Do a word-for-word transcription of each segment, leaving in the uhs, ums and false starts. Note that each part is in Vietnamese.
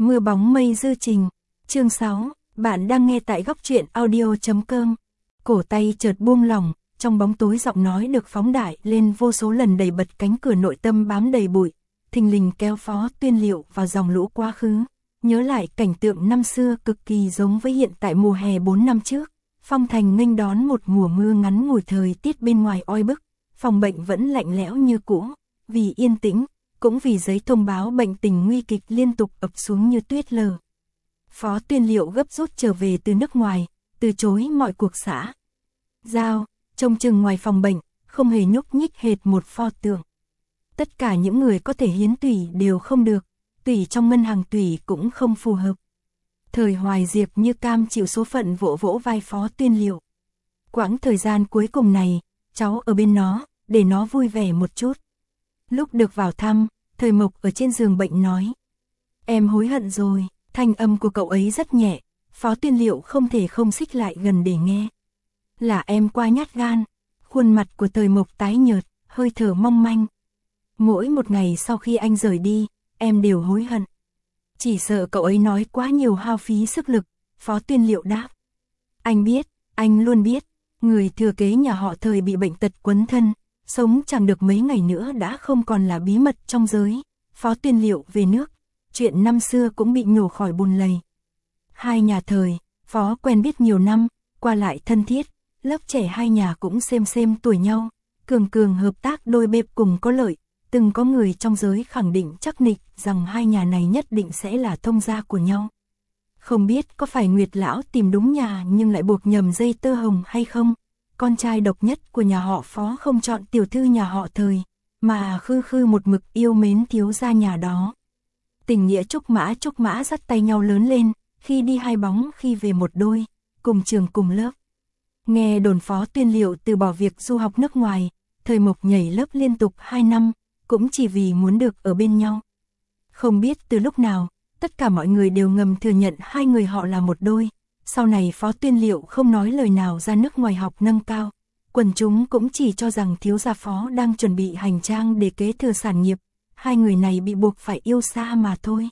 Mưa bóng mây dư trình. Chương sáu, bạn đang nghe tại góc truyện audio chấm com. Cổ tay chợt buông lỏng, trong bóng tối giọng nói được phóng đại lên vô số lần, đẩy bật cánh cửa nội tâm bám đầy bụi, thình lình kéo Phó Tuyên Liệu vào dòng lũ quá khứ, nhớ lại cảnh tượng năm xưa cực kỳ giống với hiện tại. Mùa hè bốn năm trước, Phong Thành nghênh đón một mùa mưa ngắn ngủi, thời tiết bên ngoài oi bức, phòng bệnh vẫn lạnh lẽo như cũ, vì yên tĩnh, cũng vì giấy thông báo bệnh tình nguy kịch liên tục ập xuống như tuyết lở. Phó Tuyên Liệu gấp rút trở về từ nước ngoài, từ chối mọi cuộc xã giao, trông chừng ngoài phòng bệnh, không hề nhúc nhích hệt một pho tượng. Tất cả những người có thể hiến tủy đều không được, tủy trong ngân hàng tủy cũng không phù hợp. Thời Hoài Diệp như cam chịu số phận, vỗ vỗ vai Phó Tuyên Liệu. Quãng thời gian cuối cùng này, cháu ở bên nó, để nó vui vẻ một chút. Lúc được vào thăm, Thời Mộc ở trên giường bệnh nói: em hối hận rồi. Thanh âm của cậu ấy rất nhẹ, Phó Tuyên Liệu không thể không xích lại gần để nghe. Là em quá nhát gan. Khuôn mặt của Thời Mộc tái nhợt, hơi thở mong manh. Mỗi một ngày sau khi anh rời đi, em đều hối hận. Chỉ sợ cậu ấy nói quá nhiều, hao phí sức lực. Phó Tuyên Liệu đáp: anh biết, anh luôn biết, người thừa kế nhà họ Thời bị bệnh tật quấn thân, sống chẳng được mấy ngày nữa đã không còn là bí mật trong giới. Phó Tuyên Liệu về nước, chuyện năm xưa cũng bị nhổ khỏi bùn lầy. Hai nhà Thời, Phó quen biết nhiều năm, qua lại thân thiết, lớp trẻ hai nhà cũng xem xem tuổi nhau, cường cường hợp tác đôi bếp cùng có lợi. Từng có người trong giới khẳng định chắc nịch rằng hai nhà này nhất định sẽ là thông gia của nhau. Không biết có phải Nguyệt lão tìm đúng nhà nhưng lại buộc nhầm dây tơ hồng hay không? Con trai độc nhất của nhà họ Phó không chọn tiểu thư nhà họ Thời, mà khư khư một mực yêu mến thiếu gia nhà đó. Tình nghĩa trúc mã trúc mã dắt tay nhau lớn lên, khi đi hai bóng khi về một đôi, cùng trường cùng lớp. Nghe đồn Phó Tuyên Liệu từ bỏ việc du học nước ngoài, Thời Mộc nhảy lớp liên tục hai năm, cũng chỉ vì muốn được ở bên nhau. Không biết từ lúc nào, tất cả mọi người đều ngầm thừa nhận hai người họ là một đôi. Sau này Phó Tuyên Liệu không nói lời nào ra nước ngoài học nâng cao, quần chúng cũng chỉ cho rằng thiếu gia Phó đang chuẩn bị hành trang để kế thừa sản nghiệp. Hai người này bị buộc phải yêu xa mà thôi.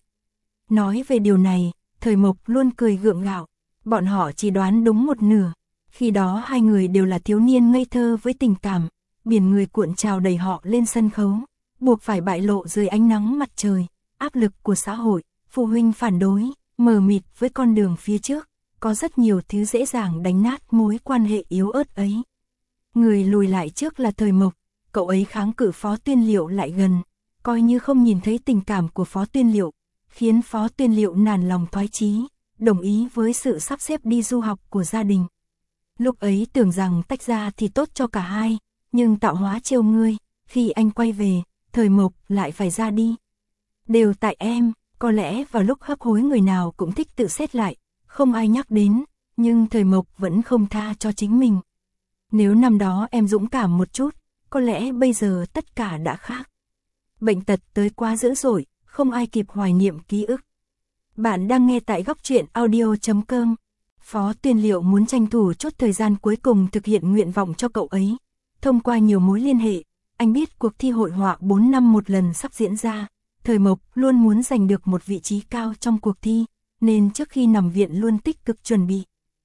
Nói về điều này, Thời Mộc luôn cười gượng gạo. Bọn họ chỉ đoán đúng một nửa. Khi đó hai người đều là thiếu niên ngây thơ với tình cảm. Biển người cuộn trào đẩy họ lên sân khấu, buộc phải bại lộ dưới ánh nắng mặt trời. Áp lực của xã hội, phụ huynh phản đối, mờ mịt với con đường phía trước. Có rất nhiều thứ dễ dàng đánh nát mối quan hệ yếu ớt ấy. Người lùi lại trước là Thời Mộc. Cậu ấy kháng cự Phó Tuyên Liệu lại gần, coi như không nhìn thấy tình cảm của Phó Tuyên Liệu, khiến Phó Tuyên Liệu nản lòng thoái chí, đồng ý với sự sắp xếp đi du học của gia đình. Lúc ấy tưởng rằng tách ra thì tốt cho cả hai, nhưng tạo hóa trêu ngươi, khi anh quay về, Thời Mộc lại phải ra đi. Đều tại em. Có lẽ vào lúc hấp hối người nào cũng thích tự xét lại, không ai nhắc đến, nhưng Thời Mộc vẫn không tha cho chính mình. Nếu năm đó em dũng cảm một chút, có lẽ bây giờ tất cả đã khác. Bệnh tật tới quá dữ dội, không ai kịp hoài niệm ký ức. Bạn đang nghe tại góc truyện audio chấm com. Phó Tuyên Liệu muốn tranh thủ chút thời gian cuối cùng thực hiện nguyện vọng cho cậu ấy. Thông qua nhiều mối liên hệ, anh biết cuộc thi hội họa bốn năm một lần sắp diễn ra. Thời Mộc luôn muốn giành được một vị trí cao trong cuộc thi, nên trước khi nằm viện luôn tích cực chuẩn bị.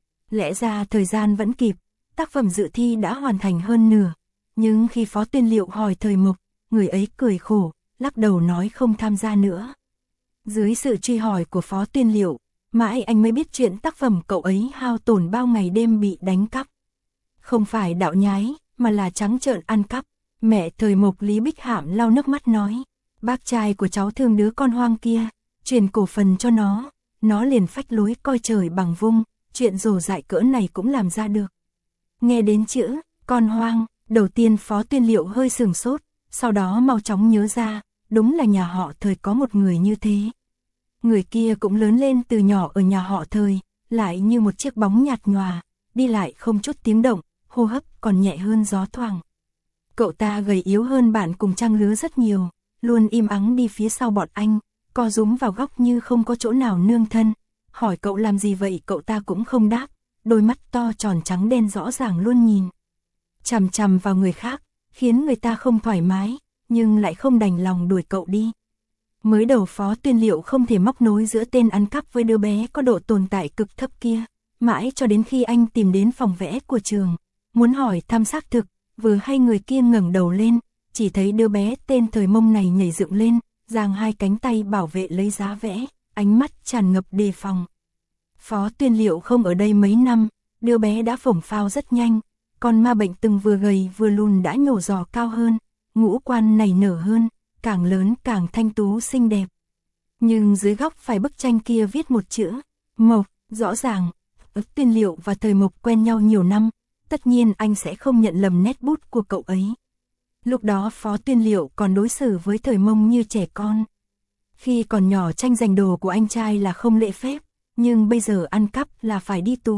Lẽ ra thời gian vẫn kịp, tác phẩm dự thi đã hoàn thành hơn nửa. Nhưng khi Phó Tuyên Liệu hỏi Thời Mộc, người ấy cười khổ, lắc đầu nói không tham gia nữa. Dưới sự truy hỏi của Phó Tuyên Liệu, mãi anh mới biết chuyện tác phẩm cậu ấy hao tổn bao ngày đêm bị đánh cắp. Không phải đạo nhái, mà là trắng trợn ăn cắp. Mẹ Thời Mộc Lý Bích Hạm lau nước mắt nói: bác trai của cháu thương đứa con hoang kia, truyền cổ phần cho nó, nó liền phách lối coi trời bằng vung, chuyện rồ dại cỡ này cũng làm ra được. Nghe đến chữ con hoang, đầu tiên Phó Tuyên Liệu hơi sửng sốt, sau đó mau chóng nhớ ra, đúng là nhà họ Thời có một người như thế. Người kia cũng lớn lên từ nhỏ ở nhà họ Thời, lại như một chiếc bóng nhạt nhòa, đi lại không chút tiếng động, hô hấp còn nhẹ hơn gió thoảng. Cậu ta gầy yếu hơn bạn cùng trang lứa rất nhiều, luôn im ắng đi phía sau bọn anh, co rúm vào góc như không có chỗ nào nương thân. Hỏi cậu làm gì vậy cậu ta cũng không đáp, đôi mắt to tròn trắng đen rõ ràng luôn nhìn chằm chằm vào người khác, khiến người ta không thoải mái, nhưng lại không đành lòng đuổi cậu đi. Mới đầu Phó Tuyên Liệu không thể móc nối giữa tên ăn cắp với đứa bé có độ tồn tại cực thấp kia, mãi cho đến khi anh tìm đến phòng vẽ của trường, muốn hỏi thăm xác thực, vừa hay người kia ngẩng đầu lên, chỉ thấy đứa bé tên Thời Mông này nhảy dựng lên, giang hai cánh tay bảo vệ lấy giá vẽ, ánh mắt tràn ngập đề phòng. Phó Tuyên Liệu không ở đây mấy năm, đứa bé đã phổng phao rất nhanh, còn ma bệnh từng vừa gầy vừa lùn đã nhổ giò cao hơn, ngũ quan nảy nở hơn, càng lớn càng thanh tú xinh đẹp. Nhưng dưới góc phải bức tranh kia viết một chữ, Mộc, rõ ràng, Tuyên Liệu và Thời Mộc quen nhau nhiều năm, tất nhiên anh sẽ không nhận lầm nét bút của cậu ấy. Lúc đó Phó Tuyên Liệu còn đối xử với Thời Mông như trẻ con. Khi còn nhỏ tranh giành đồ của anh trai là không lễ phép, nhưng bây giờ ăn cắp là phải đi tù.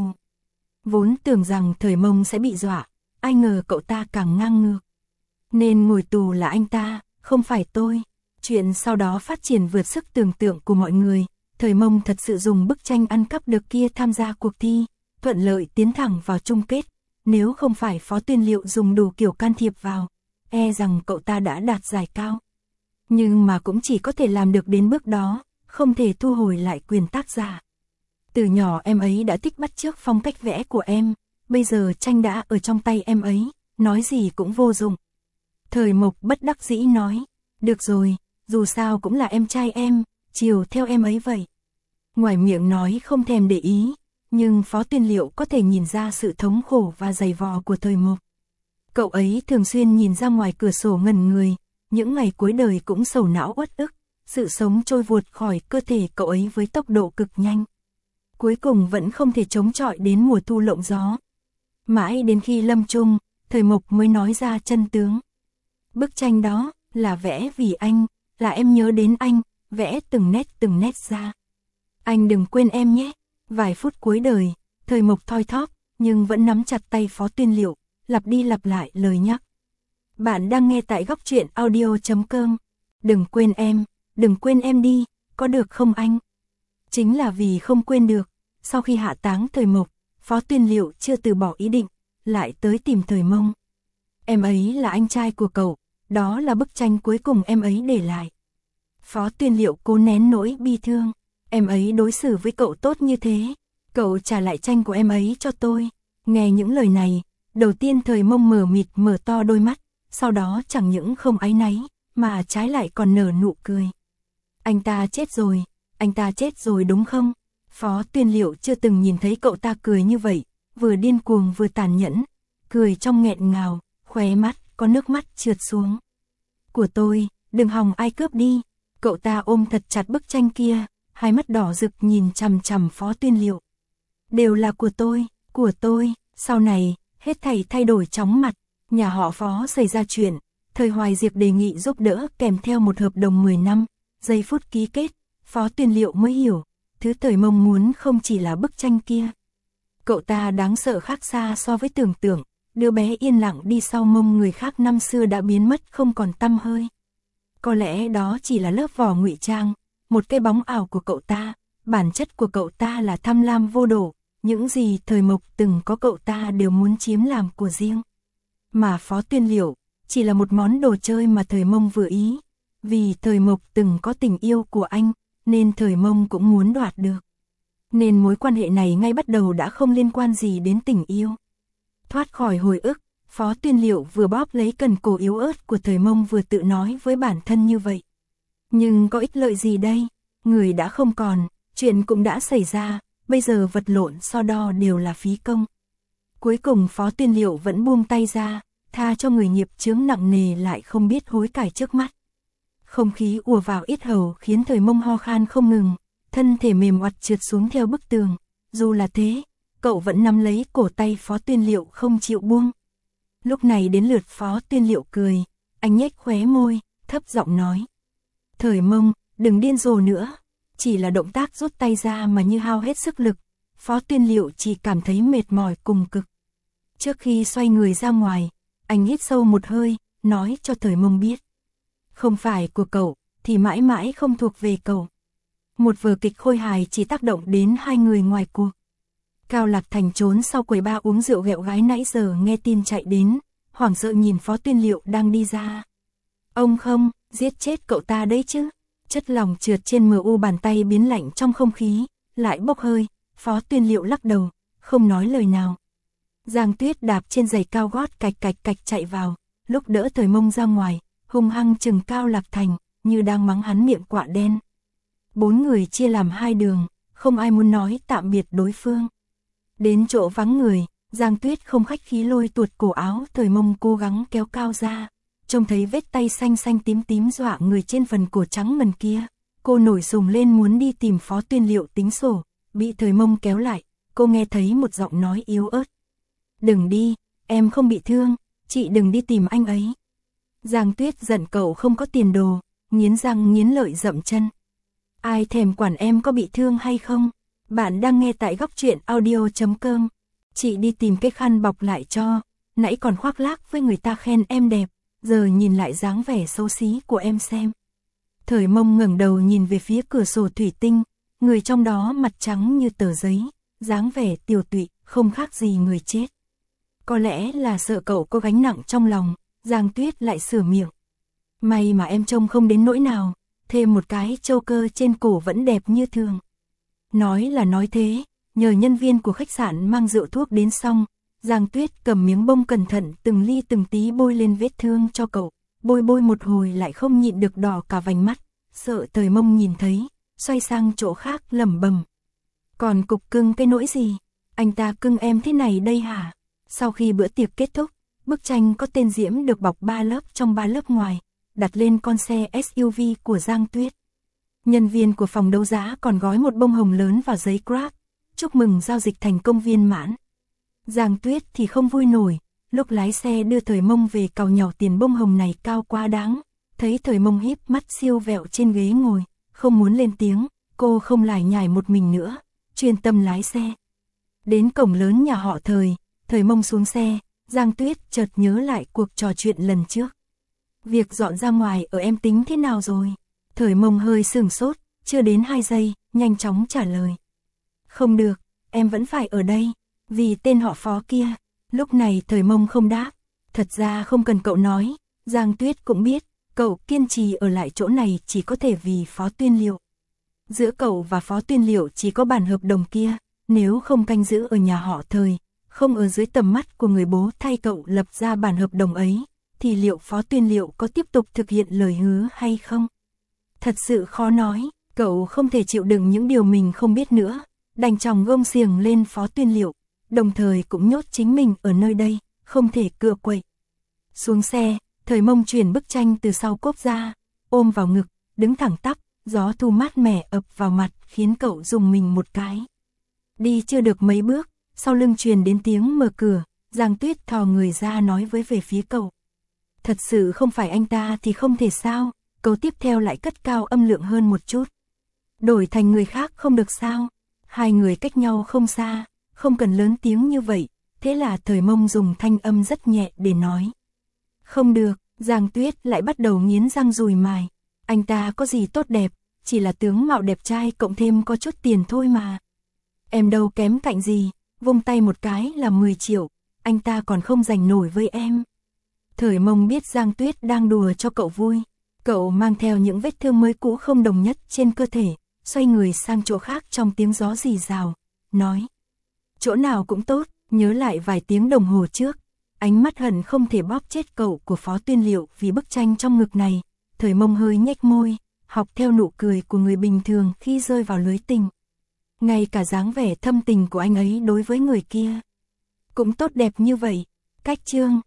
Vốn tưởng rằng Thời Mông sẽ bị dọa, ai ngờ cậu ta càng ngang ngược. Nên ngồi tù là anh ta, không phải tôi. Chuyện sau đó phát triển vượt sức tưởng tượng của mọi người. Thời Mông thật sự dùng bức tranh ăn cắp được kia tham gia cuộc thi, thuận lợi tiến thẳng vào chung kết. Nếu không phải Phó Tuyên Liệu dùng đủ kiểu can thiệp vào, e rằng cậu ta đã đạt giải cao. Nhưng mà cũng chỉ có thể làm được đến bước đó, không thể thu hồi lại quyền tác giả. Từ nhỏ em ấy đã thích bắt chước phong cách vẽ của em, bây giờ tranh đã ở trong tay em ấy, nói gì cũng vô dụng. Thời Mộc bất đắc dĩ nói, được rồi, dù sao cũng là em trai em, chiều theo em ấy vậy. Ngoài miệng nói không thèm để ý, nhưng Phó Tuyên Liệu có thể nhìn ra sự thống khổ và dày vò của Thời Mộc. Cậu ấy thường xuyên nhìn ra ngoài cửa sổ ngẩn người, những ngày cuối đời cũng sầu não uất ức, sự sống trôi vụt khỏi cơ thể cậu ấy với tốc độ cực nhanh. Cuối cùng vẫn không thể chống chọi đến mùa thu lộng gió. Mãi đến khi lâm chung, Thời Mộc mới nói ra chân tướng. Bức tranh đó là vẽ vì anh, là em nhớ đến anh, vẽ từng nét từng nét ra. Anh đừng quên em nhé. Vài phút cuối đời, Thời Mộc thoi thóp, nhưng vẫn nắm chặt tay Phó Tuyên Liệu, lặp đi lặp lại lời nhắc. Bạn đang nghe tại góc truyện audio chấm com. Đừng quên em, đừng quên em đi, có được không anh? Chính là vì không quên được, sau khi hạ táng Thời Mộc, Phó Tuyên Liệu chưa từ bỏ ý định, lại tới tìm Thời Mông. Em ấy là anh trai của cậu, đó là bức tranh cuối cùng em ấy để lại. Phó Tuyên Liệu cố nén nỗi bi thương, em ấy đối xử với cậu tốt như thế, cậu trả lại tranh của em ấy cho tôi. Nghe những lời này, đầu tiên Thời Mông mờ mịt mở to đôi mắt, sau đó chẳng những không áy náy, mà trái lại còn nở nụ cười. Anh ta chết rồi, anh ta chết rồi đúng không? Phó Tuyên Liệu chưa từng nhìn thấy cậu ta cười như vậy, vừa điên cuồng vừa tàn nhẫn, cười trong nghẹn ngào, khóe mắt có nước mắt trượt xuống. Của tôi, đừng hòng ai cướp đi. Cậu ta ôm thật chặt bức tranh kia, hai mắt đỏ rực nhìn chằm chằm Phó Tuyên Liệu. Đều là của tôi, của tôi. Sau này, hết thảy thay đổi chóng mặt, nhà họ Phó xảy ra chuyện, Thời Hoài Diệp đề nghị giúp đỡ kèm theo một hợp đồng mười năm, giây phút ký kết, Phó Tuyên Liệu mới hiểu, thứ Thời Mông muốn không chỉ là bức tranh kia. Cậu ta đáng sợ khác xa so với tưởng tượng, đứa bé yên lặng đi sau mông người khác năm xưa đã biến mất không còn tăm hơi. Có lẽ đó chỉ là lớp vỏ ngụy trang, một cái bóng ảo của cậu ta, bản chất của cậu ta là tham lam vô độ, những gì Thời Mộc từng có cậu ta đều muốn chiếm làm của riêng. Mà Phó Tuyên Liệu chỉ là một món đồ chơi mà Thời Mông vừa ý, vì Thời Mộc từng có tình yêu của anh, nên Thời Mông cũng muốn đoạt được. Nên mối quan hệ này ngay bắt đầu đã không liên quan gì đến tình yêu. Thoát khỏi hồi ức, Phó Tuyên Liệu vừa bóp lấy cần cổ yếu ớt của Thời Mông vừa tự nói với bản thân như vậy. Nhưng có ích lợi gì đây? Người đã không còn, chuyện cũng đã xảy ra, bây giờ vật lộn so đo đều là phí công. Cuối cùng Phó Tuyên Liệu vẫn buông tay ra, tha cho người nghiệp chướng nặng nề lại không biết hối cải trước mắt. Không khí ùa vào yết hầu khiến Thời Mông ho khan không ngừng, thân thể mềm oặt trượt xuống theo bức tường. Dù là thế, cậu vẫn nắm lấy cổ tay Phó Tuyên Liệu không chịu buông. Lúc này đến lượt Phó Tuyên Liệu cười, anh nhếch khóe môi, thấp giọng nói. Thời Mông, đừng điên rồ nữa, chỉ là động tác rút tay ra mà như hao hết sức lực, Phó Tuyên Liệu chỉ cảm thấy mệt mỏi cùng cực. Trước khi xoay người ra ngoài, anh hít sâu một hơi, nói cho Thời Mông biết. Không phải của cậu, thì mãi mãi không thuộc về cậu. Một vở kịch khôi hài chỉ tác động đến hai người ngoài cuộc. Cao Lạc Thành trốn sau quầy bar uống rượu ghẹo gái nãy giờ nghe tin chạy đến, hoảng sợ nhìn Phó Tuyên Liệu đang đi ra. Ông không, giết chết cậu ta đấy chứ. Chất lỏng trượt trên mờ u bàn tay biến lạnh trong không khí, lại bốc hơi, Phó Tuyên Liệu lắc đầu, không nói lời nào. Giang Tuyết đạp trên giày cao gót cạch cạch cạch chạy vào, lúc đỡ Thời Mông ra ngoài, hung hăng chừng Cao Lạc Thành, như đang mắng hắn miệng quạ đen. Bốn người chia làm hai đường, không ai muốn nói tạm biệt đối phương. Đến chỗ vắng người, Giang Tuyết không khách khí lôi tuột cổ áo Thời Mông cố gắng kéo Cao ra. Trông thấy vết tay xanh xanh tím tím dọa người trên phần cổ trắng ngần kia. Cô nổi sùng lên muốn đi tìm Phó Tuyên Liệu tính sổ, bị Thời Mông kéo lại, cô nghe thấy một giọng nói yếu ớt. Đừng đi, em không bị thương, chị đừng đi tìm anh ấy. Giang Tuyết giận cậu không có tiền đồ, nghiến răng nghiến lợi dậm chân. Ai thèm quản em có bị thương hay không? Bạn đang nghe tại góc truyện audio chấm com. Chị đi tìm cái khăn bọc lại cho, nãy còn khoác lác với người ta khen em đẹp, giờ nhìn lại dáng vẻ xấu xí của em xem. Thời Mông ngẩng đầu nhìn về phía cửa sổ thủy tinh, người trong đó mặt trắng như tờ giấy, dáng vẻ tiều tụy, không khác gì người chết. Có lẽ là sợ cậu có gánh nặng trong lòng, Giang Tuyết lại sửa miệng. May mà em trông không đến nỗi nào, thêm một cái châu cơ trên cổ vẫn đẹp như thường. Nói là nói thế, nhờ nhân viên của khách sạn mang rượu thuốc đến xong, Giang Tuyết cầm miếng bông cẩn thận từng ly từng tí bôi lên vết thương cho cậu, bôi bôi một hồi lại không nhịn được đỏ cả vành mắt, sợ Thời Mông nhìn thấy, xoay sang chỗ khác lẩm bẩm. Còn cục cưng cái nỗi gì, anh ta cưng em thế này đây hả? Sau khi bữa tiệc kết thúc, bức tranh có tên Diễm được bọc ba lớp trong ba lớp ngoài, đặt lên con xe ét u vê của Giang Tuyết. Nhân viên của phòng đấu giá còn gói một bông hồng lớn vào giấy grab, chúc mừng giao dịch thành công viên mãn. Giang Tuyết thì không vui nổi, lúc lái xe đưa Thời Mông về cào nhàu tiền bông hồng này cao quá đáng, thấy Thời Mông híp mắt siêu vẹo trên ghế ngồi, không muốn lên tiếng, cô không lải nhải một mình nữa, chuyên tâm lái xe. Đến cổng lớn nhà họ Thời, Thời Mông xuống xe, Giang Tuyết chợt nhớ lại cuộc trò chuyện lần trước. Việc dọn ra ngoài ở em tính thế nào rồi? Thời Mông hơi sửng sốt, chưa đến hai giây, nhanh chóng trả lời. Không được, em vẫn phải ở đây, vì tên họ Phó kia. Lúc này Thời Mông không đáp, thật ra không cần cậu nói, Giang Tuyết cũng biết, cậu kiên trì ở lại chỗ này chỉ có thể vì Phó Tuyên Liệu. Giữa cậu và Phó Tuyên Liệu chỉ có bản hợp đồng kia, nếu không canh giữ ở nhà họ Thời, không ở dưới tầm mắt của người bố thay cậu lập ra bản hợp đồng ấy, thì liệu Phó Tuyên Liệu có tiếp tục thực hiện lời hứa hay không? Thật sự khó nói, cậu không thể chịu đựng những điều mình không biết nữa, đành chòng gông xiềng lên Phó Tuyên Liệu, đồng thời cũng nhốt chính mình ở nơi đây, không thể cựa quậy. Xuống xe, Thời Mông chuyển bức tranh từ sau cốp ra, ôm vào ngực, đứng thẳng tắp, gió thu mát mẻ ập vào mặt khiến cậu rùng mình một cái. Đi chưa được mấy bước, sau lưng truyền đến tiếng mở cửa, Giang Tuyết thò người ra nói với về phía cậu. Thật sự không phải anh ta thì không thể sao, câu tiếp theo lại cất cao âm lượng hơn một chút. Đổi thành người khác không được sao, hai người cách nhau không xa, không cần lớn tiếng như vậy, thế là Thời Mông dùng thanh âm rất nhẹ để nói. Không được, Giang Tuyết lại bắt đầu nghiến răng dùi mài, anh ta có gì tốt đẹp, chỉ là tướng mạo đẹp trai cộng thêm có chút tiền thôi mà. Em đâu kém cạnh gì, vung tay một cái là mười triệu, anh ta còn không giành nổi với em. Thời Mông biết Giang Tuyết đang đùa cho cậu vui, cậu mang theo những vết thương mới cũ không đồng nhất trên cơ thể, xoay người sang chỗ khác trong tiếng gió rì rào, nói. Chỗ nào cũng tốt, nhớ lại vài tiếng đồng hồ trước, ánh mắt hận không thể bóp chết cậu của Phó Tuyên Liệu vì bức tranh trong ngực này. Thời Mông hơi nhếch môi, học theo nụ cười của người bình thường khi rơi vào lưới tình. Ngay cả dáng vẻ thâm tình của anh ấy đối với người kia cũng tốt đẹp như vậy. Cách chương